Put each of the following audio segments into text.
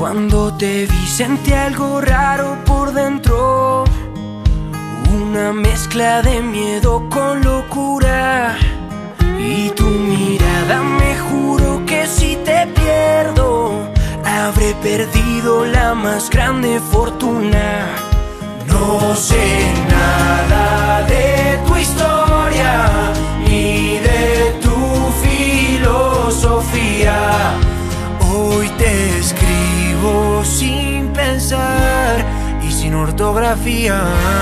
Cuando te vi sentí algo raro por dentro, una mezcla de miedo con locura. Y tu mirada me juro que si te pierdo, habré perdido la más grande fortuna. No sé nada de tu historia ni de tu filosofía. Hoy te escribo sin pensar y sin ortografía,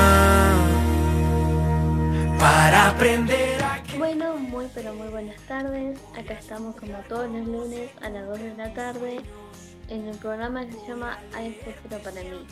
para aprender a... Bueno, pero muy buenas tardes. Acá estamos como todos los lunes a las 2 de la tarde en el programa que se llama Hay futuro para mí.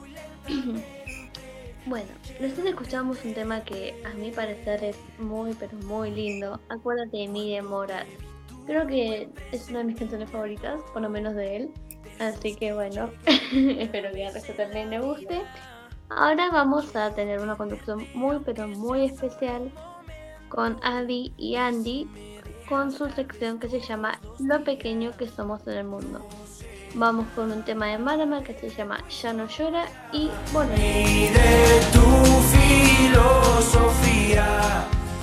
Bueno, recién escuchamos un tema que a mi parecer es muy lindo. Acuérdate de mí, de Morat. Creo que es una de mis canciones favoritas, por lo menos de él. Así que bueno, espero que al resto también le guste. Ahora vamos a tener una conducción muy especial con Adi y Andy con su sección que se llama Lo pequeño que somos en el mundo. Vamos con un tema de Marama que se llama Ya no llora y bueno. Y de tu filosofía.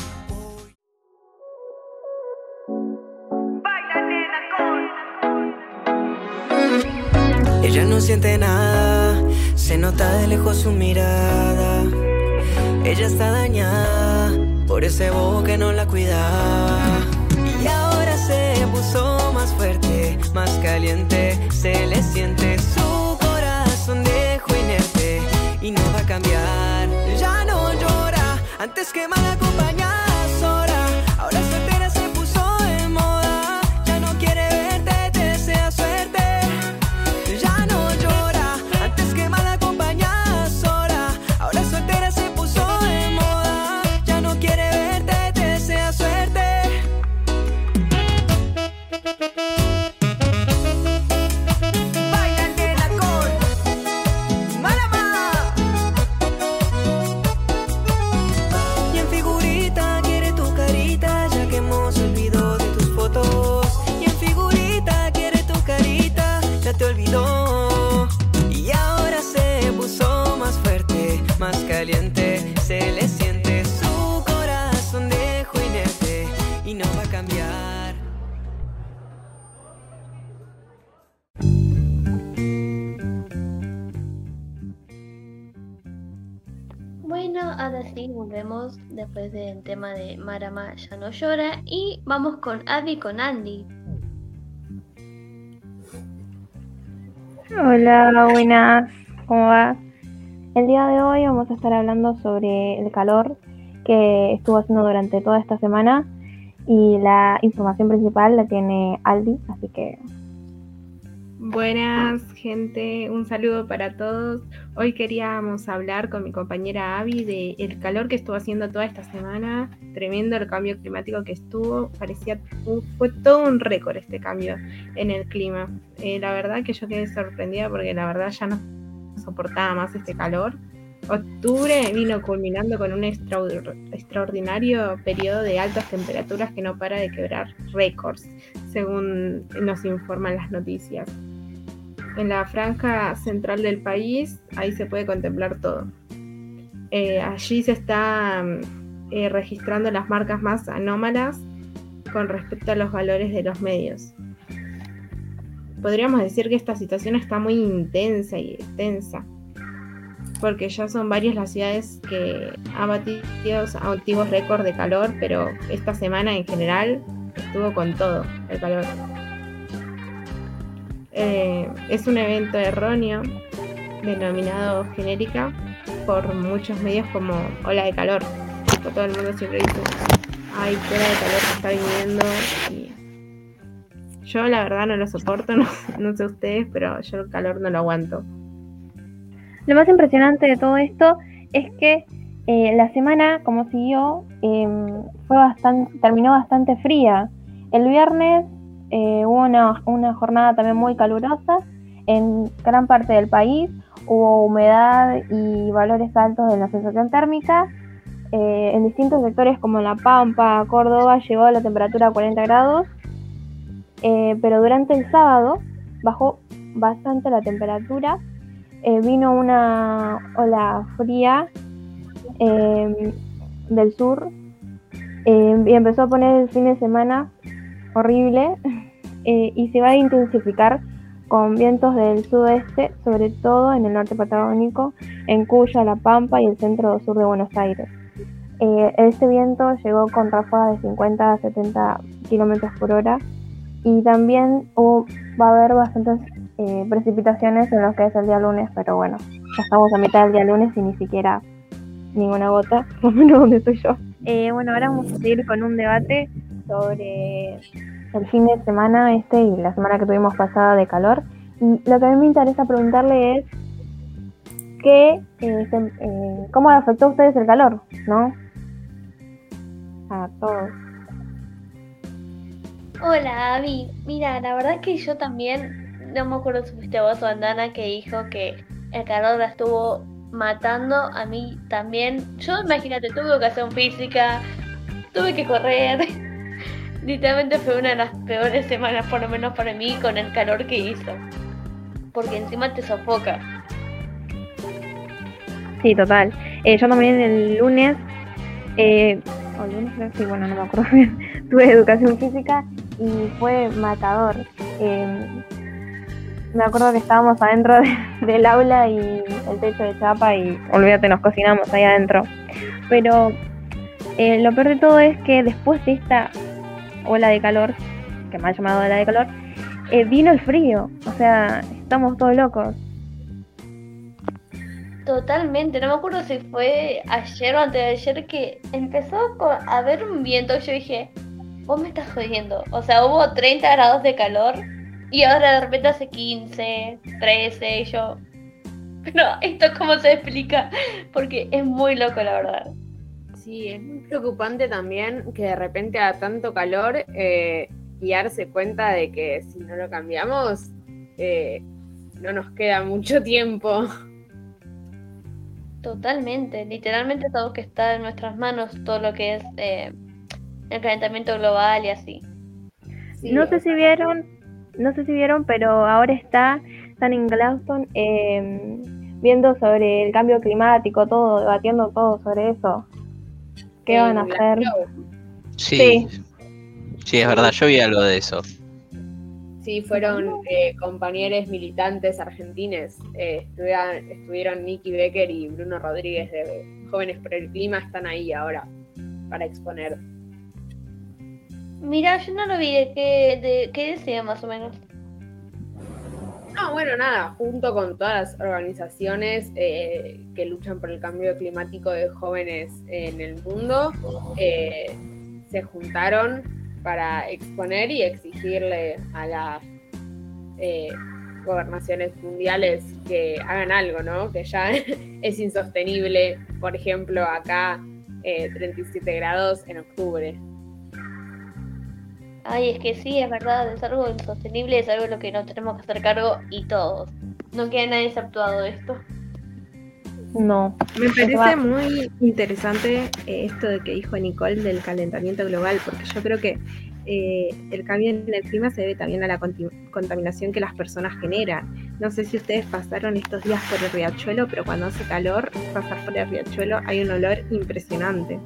Ella no siente nada, se nota de lejos su mirada. Ella está dañada por ese bobo que no la cuidaba. Y ahora se puso más fuerte, más caliente. Se le siente su corazón viejo inerte y no va a cambiar. Ya no llora, antes que mal acompañada sola. Ahora soltera se puso de moda. Ya no quiere verte, te desea suerte. Ya no llora, antes que mal acompañada sola. Ahora soltera se puso de moda. Ya no quiere verte, te desea suerte. Bailan de la col, Marama. Y en figurita quiere tu carita, ya que hemos olvidado de tus fotos. Y en figurita quiere tu carita, ya te olvidó. Y ahora se puso más fuerte, más caliente. Se le siente su corazón viejo inerte y no va a cambiar. Bueno, ahora sí, volvemos después del tema de Marama Ya no llora y vamos con Adi y con Andy. Hola, buenas, ¿cómo va? El día de hoy vamos a estar hablando sobre el calor que estuvo haciendo durante toda esta semana y la información principal la tiene Aldi, así que... Buenas, gente, un saludo para todos. Hoy queríamos hablar con mi compañera Abby del calor que estuvo haciendo toda esta semana. Tremendo el cambio climático que estuvo. Fue todo un récord este cambio en el clima. La verdad que yo quedé sorprendida porque la verdad ya no soportaba más este calor. Octubre vino culminando con un extraordinario periodo de altas temperaturas que no para de quebrar récords, según nos informan las noticias. En la franja central del país, ahí se puede contemplar todo. Allí se están registrando las marcas más anómalas con respecto a los valores de los medios. Podríamos decir que esta situación está muy intensa y extensa, porque ya son varias las ciudades que han batido antiguos récords de calor, pero esta semana en general estuvo con todo el calor. Es un evento erróneo, denominado genérica por muchos medios como ola de calor. Todo el mundo siempre dice, hay ola de calor que está viniendo, y yo la verdad no lo soporto, no sé ustedes, pero yo el calor no lo aguanto. Lo más impresionante de todo esto es que la semana, como siguió, terminó bastante fría. El viernes hubo una jornada también muy calurosa en gran parte del país. Hubo humedad y valores altos de la sensación térmica. En distintos sectores como La Pampa, Córdoba, llegó la temperatura a 40 grados. Pero durante el sábado bajó bastante la temperatura. Vino una ola fría del sur y empezó a poner el fin de semana horrible y se va a intensificar con vientos del sudeste, sobre todo en el norte patagónico, en Cuyo, La Pampa y el centro sur de Buenos Aires. Este viento llegó con ráfagas de 50 a 70 kilómetros por hora y también va a haber bastantes precipitaciones en lo que es el día lunes, pero bueno, ya estamos a mitad del día lunes y ni siquiera ninguna gota, por lo menos donde estoy yo. Bueno, ahora vamos a seguir con un debate sobre el fin de semana y la semana que tuvimos pasada de calor. Y lo que a mí me interesa preguntarle es ¿cómo afectó a ustedes el calor? ¿No? A todos. Hola, Abby. Mira, la verdad es que yo también, no me acuerdo si fuiste vos o Andana que dijo que el calor la estuvo matando. A mí también. Yo, imagínate, tuve educación física, tuve que correr. Literalmente fue una de las peores semanas, por lo menos para mí, con el calor que hizo. Porque encima te sofoca. Sí, total. Yo también el lunes, o el lunes creo que sí, bueno, no me acuerdo bien, tuve educación física y fue matador. Me acuerdo que estábamos adentro del aula y el techo de chapa y olvídate, nos cocinamos ahí adentro. Pero lo peor de todo es que después de esta ola de calor, que me ha llamado ola de calor, vino el frío. O sea, estamos todos locos. Totalmente, no me acuerdo si fue ayer o antes de ayer que empezó a haber un viento. Yo dije, vos me estás jodiendo. O sea, hubo 30 grados de calor y ahora de repente hace 15, 13 y yo... Pero esto cómo se explica, porque es muy loco la verdad. Sí, es muy preocupante también que de repente haga tanto calor y darse cuenta de que si no lo cambiamos no nos queda mucho tiempo. Totalmente, literalmente todo que está en nuestras manos, todo lo que es el calentamiento global y así. Sí, No sé si vieron, pero ahora están en Glasgow viendo sobre el cambio climático, todo, debatiendo todo sobre eso. ¿Qué van a hacer? Sí, es verdad, yo vi algo de eso. Sí, fueron compañeros militantes argentines. Estuvieron Nicky Becker y Bruno Rodríguez de Jóvenes por el Clima, están ahí ahora para exponer. Mira, yo no lo vi, de qué decía más o menos. No, bueno, nada, junto con todas las organizaciones que luchan por el cambio climático de jóvenes en el mundo, se juntaron para exponer y exigirle a las gobernaciones mundiales que hagan algo, ¿no? Que ya es insostenible, por ejemplo, acá 37 grados en octubre. Ay, es que sí, es verdad, es algo insostenible, es algo de lo que nos tenemos que hacer cargo y todos. No queda nadie exceptuado de esto. No. Me parece muy interesante esto de que dijo Nicole del calentamiento global, porque yo creo que el cambio en el clima se debe también a la contaminación que las personas generan. No sé si ustedes pasaron estos días por el riachuelo, pero cuando hace calor, pasar por el riachuelo hay un olor impresionante.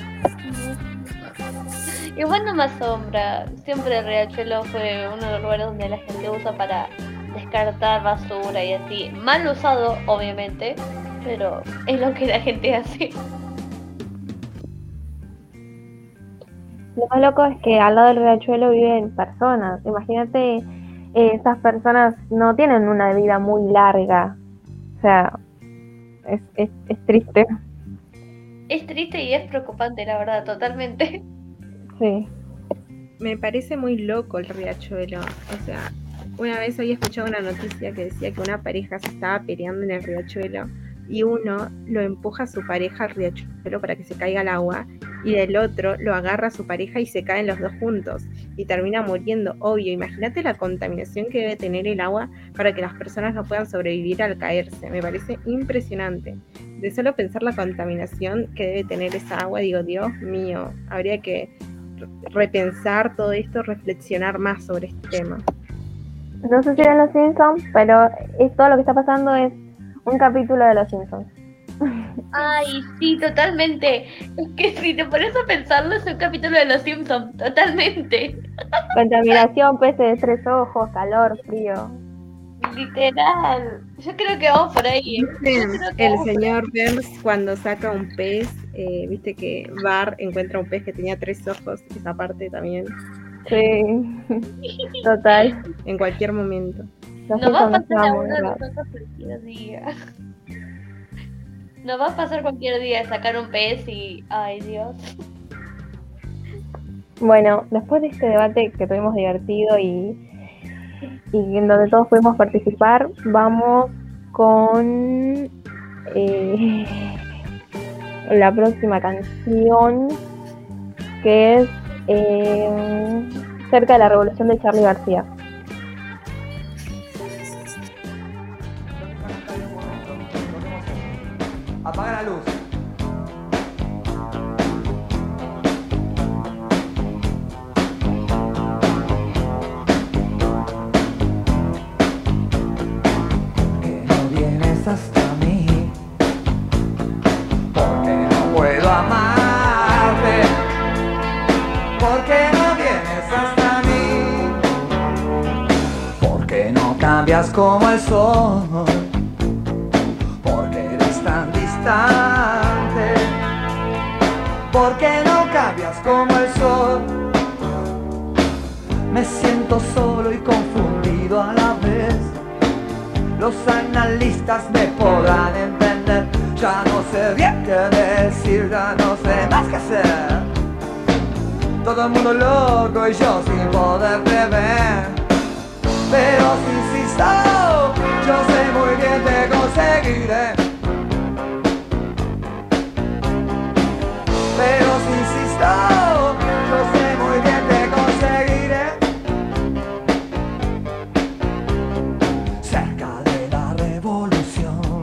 Igual no me asombra, siempre el riachuelo fue uno de los lugares donde la gente usa para descartar basura y así. Mal usado, obviamente, pero es lo que la gente hace. Lo más loco es que al lado del riachuelo viven personas. Imagínate, esas personas no tienen una vida muy larga. O sea, es triste. Es triste y es preocupante, la verdad, totalmente. Sí. Me parece muy loco el riachuelo. O sea, una vez había escuchado una noticia que decía que una pareja se estaba peleando en el riachuelo y uno lo empuja a su pareja al riachuelo para que se caiga al agua y del otro lo agarra a su pareja y se caen los dos juntos y termina muriendo, obvio. Imagínate la contaminación que debe tener el agua para que las personas no puedan sobrevivir al caerse. Me parece impresionante. De solo pensar la contaminación que debe tener esa agua, digo, Dios mío, habría que repensar todo esto, reflexionar más sobre este tema. No sé si eran los Simpsons, pero todo lo que está pasando es un capítulo de los Simpsons. Ay, sí, totalmente. Es que si te pones a pensarlo, es un capítulo de Los Simpsons, totalmente. Contaminación, peces de 3 ojos, calor, frío. Literal. Yo creo que vamos por ahí. ¿Viste el señor Burns cuando saca un pez? Viste que Bar encuentra un pez que tenía 3 ojos, esa parte también. Sí, total. En cualquier momento. Nos va a pasar a uno de nosotros cualquier día. Nos va a pasar cualquier día sacar un pez y... Ay, Dios. Bueno, después de este debate que tuvimos divertido y en donde todos pudimos participar, vamos con la próxima canción, que es Cerca de la Revolución de Charly García. Apaga la luz. Que no vienes hasta mí, porque no puedo amarte, porque no vienes hasta mí, porque no cambias como el sol, porque eres tan distante, porque no cambias como el sol. Me siento solo y confundido a la vez. Los analistas me podrán entender. Ya no sé bien qué decir, ya no sé más qué hacer. Todo el mundo loco y yo sin poder prever. Pero si insisto, yo sé muy bien te conseguiré. Pero si insisto, yo sé muy bien te conseguiré. Cerca de la revolución,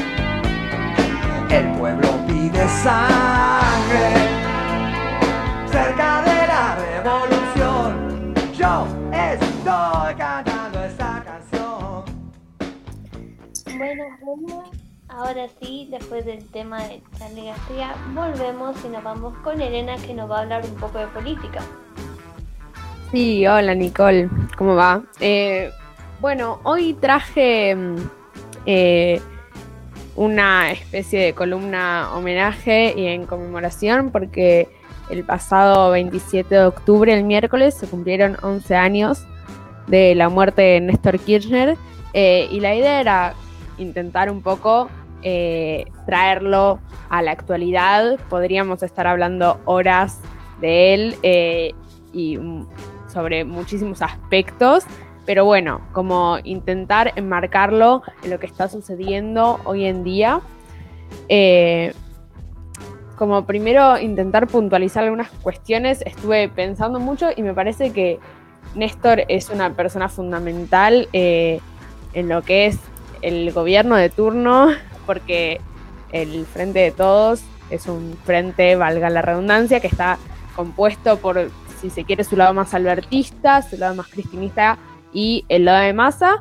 el pueblo pide sangre. Cerca de la revolución, yo estoy cantando esta canción. Bueno, ahora sí, después del tema de Charly García, volvemos y nos vamos con Elena, que nos va a hablar un poco de política. Sí, hola Nicole, ¿cómo va? Bueno, hoy traje una especie de columna homenaje y en conmemoración porque el pasado 27 de octubre, el miércoles, se cumplieron 11 años de la muerte de Néstor Kirchner y la idea era intentar un poco traerlo a la actualidad. Podríamos estar hablando horas de él y sobre muchísimos aspectos, pero bueno, como intentar enmarcarlo en lo que está sucediendo hoy en día. Como primero intentar puntualizar algunas cuestiones, estuve pensando mucho y me parece que Néstor es una persona fundamental en lo que es el gobierno de turno, porque el Frente de Todos es un frente, valga la redundancia, que está compuesto por, si se quiere, su lado más albertista, su lado más cristinista y el lado de Massa.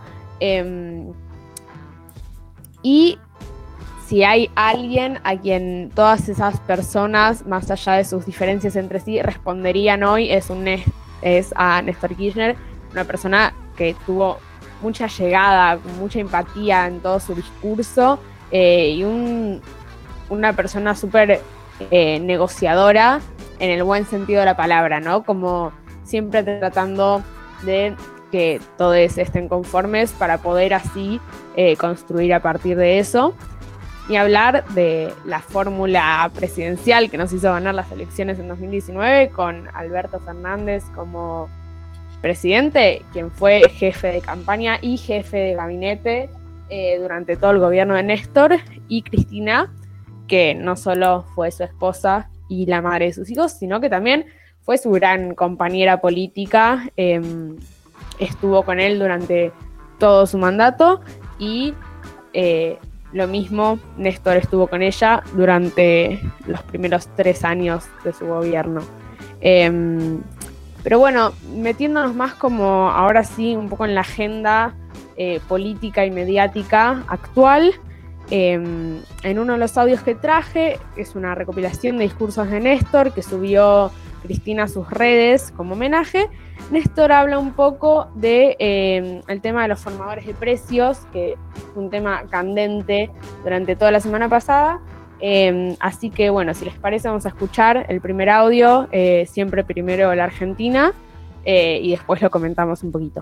Y si hay alguien a quien todas esas personas, más allá de sus diferencias entre sí, responderían hoy, es a Néstor Kirchner, una persona que tuvo mucha llegada, mucha empatía en todo su discurso y una persona súper negociadora en el buen sentido de la palabra, ¿no? Como siempre tratando de que todos estén conformes para poder así construir a partir de eso. Y hablar de la fórmula presidencial que nos hizo ganar las elecciones en 2019 con Alberto Fernández como presidente, quien fue jefe de campaña y jefe de gabinete durante todo el gobierno de Néstor, y Cristina, que no solo fue su esposa y la madre de sus hijos, sino que también fue su gran compañera política, estuvo con él durante todo su mandato y lo mismo, Néstor estuvo con ella durante los primeros 3 años de su gobierno. Pero bueno, metiéndonos más como ahora sí un poco en la agenda política y mediática actual, en uno de los audios que traje, es una recopilación de discursos de Néstor que subió Cristina a sus redes como homenaje. Néstor habla un poco de el tema de los formadores de precios, que fue un tema candente durante toda la semana pasada. Así que bueno, si les parece vamos a escuchar el primer audio, siempre primero la Argentina, y después lo comentamos un poquito.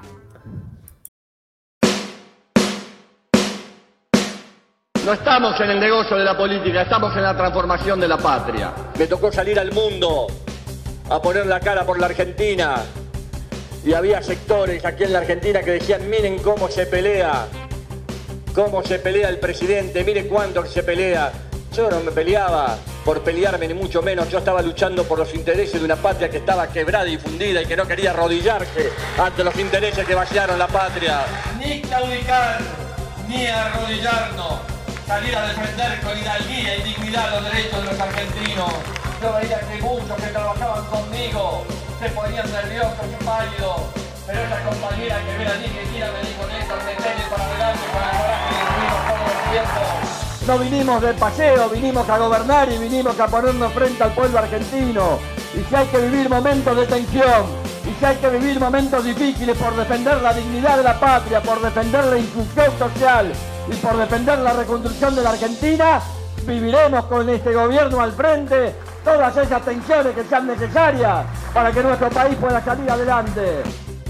No estamos en el negocio de la política, estamos en la transformación de la patria. Me tocó salir al mundo a poner la cara por la Argentina y había sectores aquí en la Argentina que decían: miren cómo se pelea el presidente, miren cuánto se pelea. Yo no me peleaba por pelearme, ni mucho menos. Yo estaba luchando por los intereses de una patria que estaba quebrada y fundida y que no quería arrodillarse ante los intereses que vaciaron la patria. Ni claudicar, ni arrodillarnos. Salir a defender con hidalguía y dignidad los derechos de los argentinos. Yo veía que muchos que trabajaban conmigo se ponían nerviosos y pálidos, pero esa compañera que ven allí que quiera venir con esto, metele para adelante con el coraje que tuvimos todo el tiempo. No vinimos de paseo, vinimos a gobernar y vinimos a ponernos frente al pueblo argentino. Y si hay que vivir momentos de tensión, y si hay que vivir momentos difíciles por defender la dignidad de la patria, por defender la inclusión social y por defender la reconstrucción de la Argentina, viviremos con este gobierno al frente todas esas tensiones que sean necesarias para que nuestro país pueda salir adelante.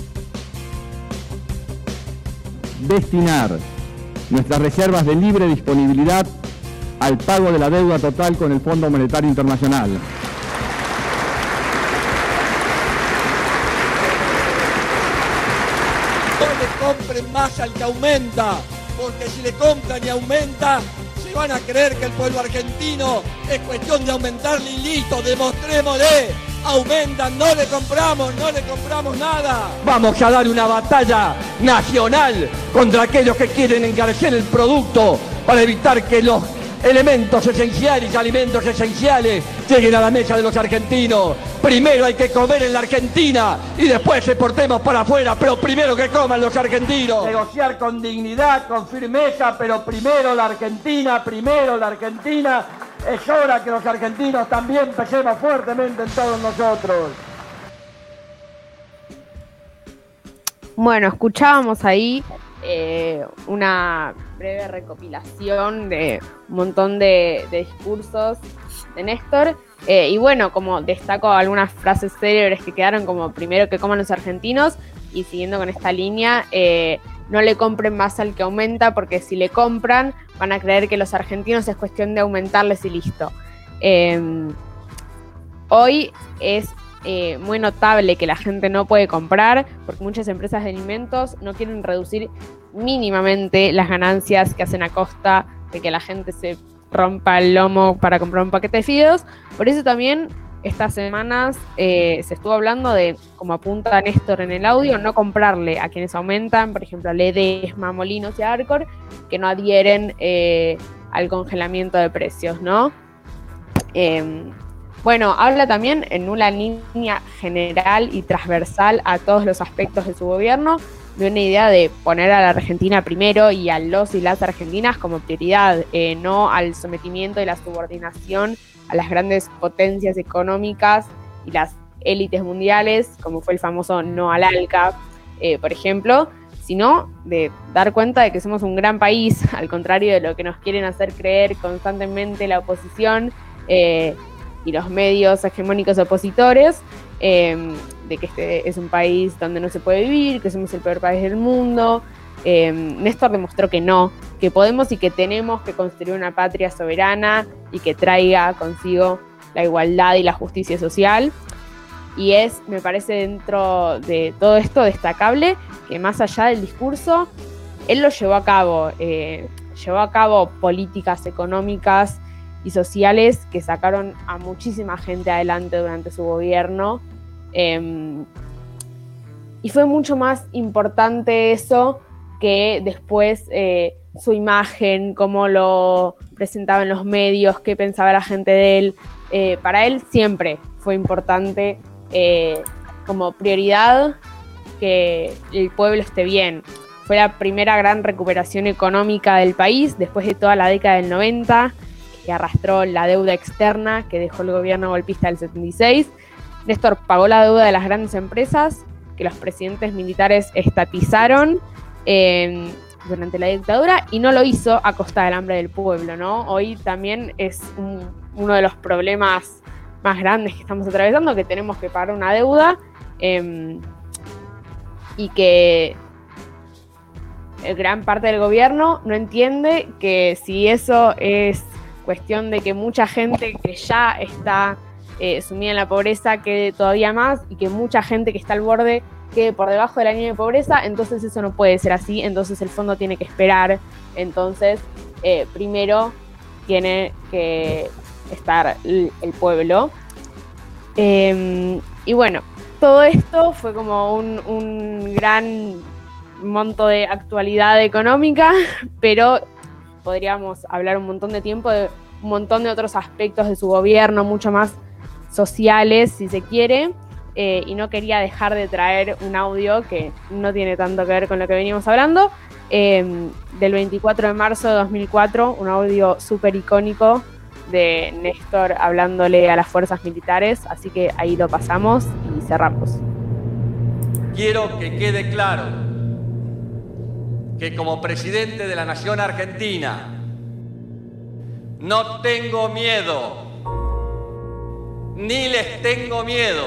Destinar nuestras reservas de libre disponibilidad al pago de la deuda total con el Fondo Monetario Internacional. No le compren más al que aumenta, porque si le compran y aumenta, se van a creer que el pueblo argentino es cuestión de aumentarle y listo, demostrémosle. Aumentan, no le compramos nada. Vamos a dar una batalla nacional contra aquellos que quieren encarecer el producto para evitar que los elementos esenciales y alimentos esenciales lleguen a la mesa de los argentinos. Primero hay que comer en la Argentina y después exportemos para afuera, pero primero que coman los argentinos. Negociar con dignidad, con firmeza, pero primero la Argentina, Es hora que los argentinos también pensemos fuertemente en todos nosotros. Bueno, escuchábamos ahí una breve recopilación de un montón de discursos de Néstor. Y bueno, como destaco algunas frases célebres que quedaron, como primero que coman los argentinos, y siguiendo con esta línea, no le compren más al que aumenta, porque si le compran van a creer que los argentinos es cuestión de aumentarles y listo. Hoy es muy notable que la gente no puede comprar, porque muchas empresas de alimentos no quieren reducir mínimamente las ganancias que hacen a costa de que la gente se rompa el lomo para comprar un paquete de fideos. Por eso también estas semanas se estuvo hablando de, como apunta Néstor en el audio, no comprarle a quienes aumentan, por ejemplo a Ledesma, Molinos y Arcor, que no adhieren al congelamiento de precios, ¿no? Bueno, habla también en una línea general y transversal a todos los aspectos de su gobierno, de una idea de poner a la Argentina primero y a los y las argentinas como prioridad, no al sometimiento y la subordinación a las grandes potencias económicas y las élites mundiales, como fue el famoso no al ALCA, por ejemplo, sino de dar cuenta de que somos un gran país, al contrario de lo que nos quieren hacer creer constantemente la oposición y los medios hegemónicos opositores, de que este es un país donde no se puede vivir, que somos el peor país del mundo. Néstor demostró que no, que podemos y que tenemos que construir una patria soberana y que traiga consigo la igualdad y la justicia social. Y es, me parece, dentro de todo esto destacable que más allá del discurso, él lo llevó a cabo políticas económicas y sociales que sacaron a muchísima gente adelante durante su gobierno. Y fue mucho más importante eso que después su imagen, cómo lo presentaba en los medios, qué pensaba la gente de él. Para él siempre fue importante como prioridad que el pueblo esté bien. Fue la primera gran recuperación económica del país después de toda la década del 90, que arrastró la deuda externa que dejó el gobierno golpista del 76. Néstor pagó la deuda de las grandes empresas que los presidentes militares estatizaron durante la dictadura, y no lo hizo a costa del hambre del pueblo, ¿no? Hoy también es uno de los problemas más grandes que estamos atravesando, que tenemos que pagar una deuda y que gran parte del gobierno no entiende que si eso es cuestión de que mucha gente que ya está sumida en la pobreza quede todavía más, y que mucha gente que está al borde quede por debajo de la línea de pobreza, entonces eso no puede ser así, entonces el fondo tiene que esperar, entonces primero tiene que estar el pueblo. Y bueno, todo esto fue como un gran monto de actualidad económica, pero podríamos hablar un montón de tiempo de un montón de otros aspectos de su gobierno, mucho más sociales, si se quiere, y no quería dejar de traer un audio que no tiene tanto que ver con lo que veníamos hablando, del 24 de marzo de 2004, un audio súper icónico de Néstor hablándole a las fuerzas militares, así que ahí lo pasamos y cerramos. Quiero que quede claro que como presidente de la Nación Argentina no tengo miedo, ni les tengo miedo,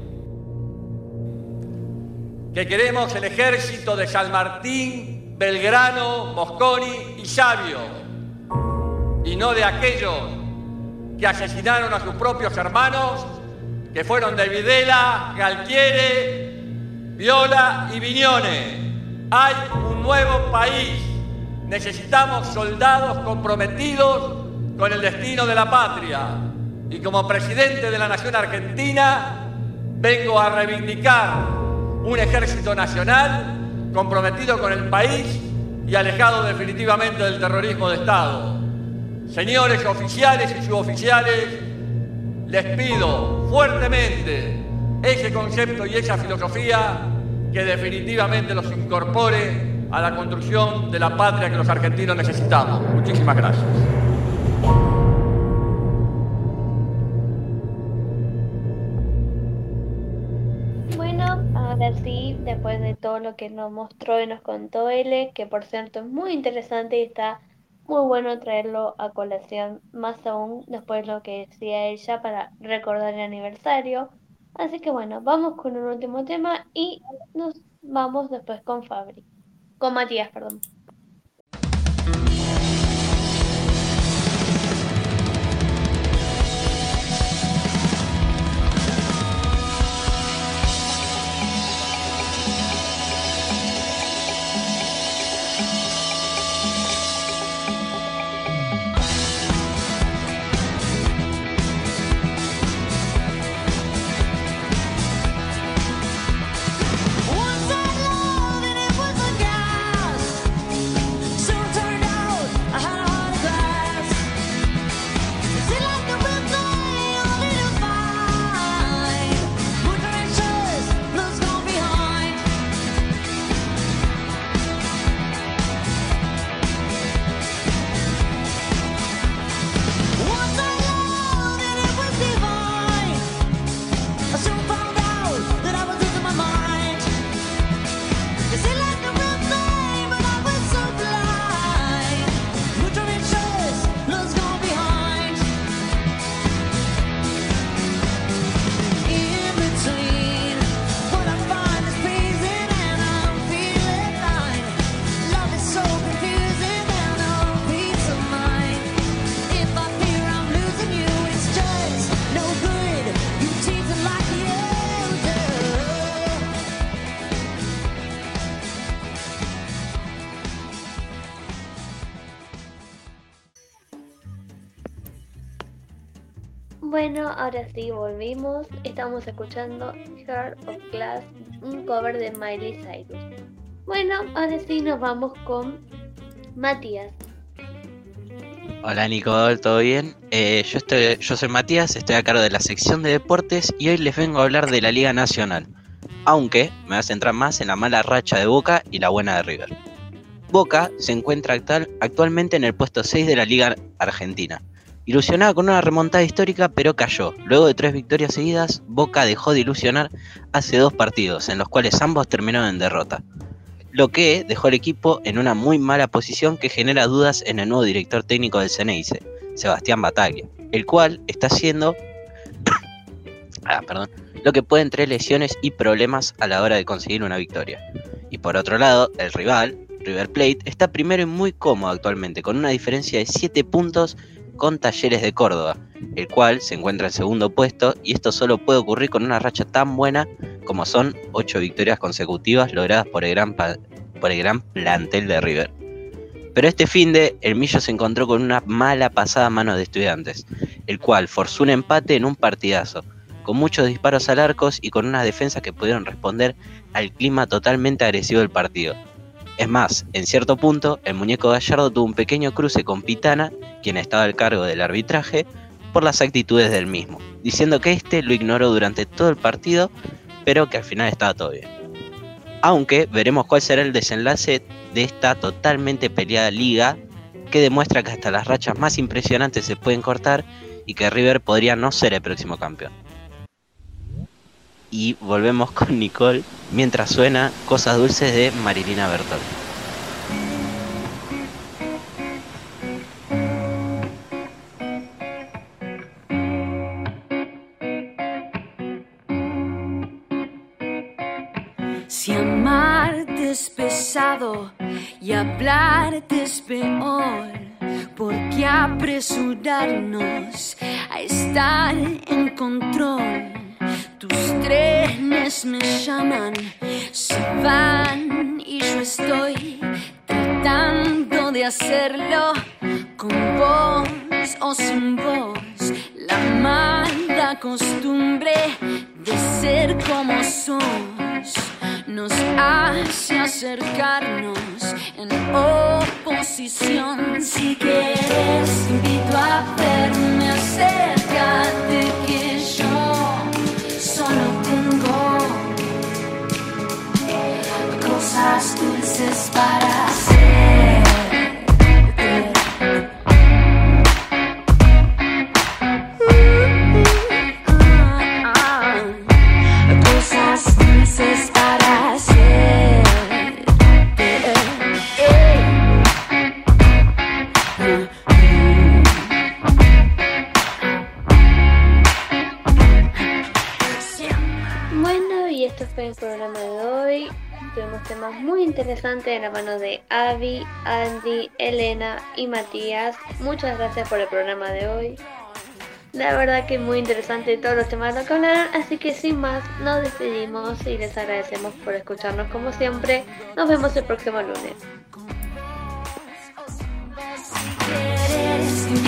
que queremos el ejército de San Martín, Belgrano, Mosconi y Sabio, y no de aquellos que asesinaron a sus propios hermanos, que fueron de Videla, Galtieri, Viola y Viñones. Hay un nuevo país. Necesitamos soldados comprometidos con el destino de la patria. Y como presidente de la Nación Argentina, vengo a reivindicar un ejército nacional comprometido con el país y alejado definitivamente del terrorismo de Estado. Señores oficiales y suboficiales, les pido fuertemente ese concepto y esa filosofía que definitivamente los incorpore a la construcción de la patria que los argentinos necesitamos. Muchísimas gracias. Bueno, ahora sí, después de todo lo que nos mostró y nos contó L, que por cierto es muy interesante y está muy bueno traerlo a colación, más aún después de lo que decía ella para recordar el aniversario. Así que bueno, vamos con un último tema y nos vamos después con Matías, perdón. Bueno, ahora sí volvimos. Estamos escuchando Heart of Glass, un cover de Miley Cyrus. Bueno, ahora sí nos vamos con Matías. Hola Nicole, ¿todo bien? Yo soy Matías, estoy a cargo de la sección de deportes y hoy les vengo a hablar de la Liga Nacional. aunque me voy a centrar más en la mala racha de Boca y la buena de River. Boca se encuentra actualmente en el puesto 6 de la Liga Argentina, ilusionada con una remontada histórica, pero cayó. Luego de 3 victorias seguidas, Boca dejó de ilusionar hace 2 partidos, en los cuales ambos terminaron en derrota, lo que dejó al equipo en una muy mala posición que genera dudas en el nuevo director técnico del Ceneice, Sebastián Bataglia, el cual está haciendo lo que puede traer lesiones y problemas a la hora de conseguir una victoria. Y por otro lado, el rival, River Plate, está primero y muy cómodo actualmente, con una diferencia de 7 puntos con Talleres de Córdoba, el cual se encuentra en segundo puesto, y esto solo puede ocurrir con una racha tan buena como son 8 victorias consecutivas logradas por el gran plantel de River. Pero este finde, el Millo se encontró con una mala pasada a manos de Estudiantes, el cual forzó un empate en un partidazo, con muchos disparos al arco y con unas defensas que pudieron responder al clima totalmente agresivo del partido. Es más, en cierto punto, el muñeco Gallardo tuvo un pequeño cruce con Pitana, quien estaba al cargo del arbitraje, por las actitudes del mismo, diciendo que este lo ignoró durante todo el partido, pero que al final estaba todo bien. Aunque veremos cuál será el desenlace de esta totalmente peleada liga, que demuestra que hasta las rachas más impresionantes se pueden cortar y que River podría no ser el próximo campeón. Y volvemos con Nicole mientras suena Cosas Dulces de Marilina Bertol. Si amarte es pesado y hablarte es peor, ¿por qué apresurarnos a estar en control? Tus trenes me llaman, se van y yo estoy tratando de hacerlo con vos o sin vos. La mala costumbre de ser como sos nos hace acercarnos en oposición. Si quieres, te invito a verme, acércate que yo solo tengo cosas dulces para hacer. Cosas dulces para hacer. Bueno, y esto fue el programa de hoy. Tuvimos temas muy interesantes de la mano de Abby, Andy, Elena y Matías. Muchas gracias por el programa de hoy. La verdad que muy interesante todos los temas que hablaron, así que sin más nos despedimos y les agradecemos por escucharnos como siempre. Nos vemos el próximo lunes.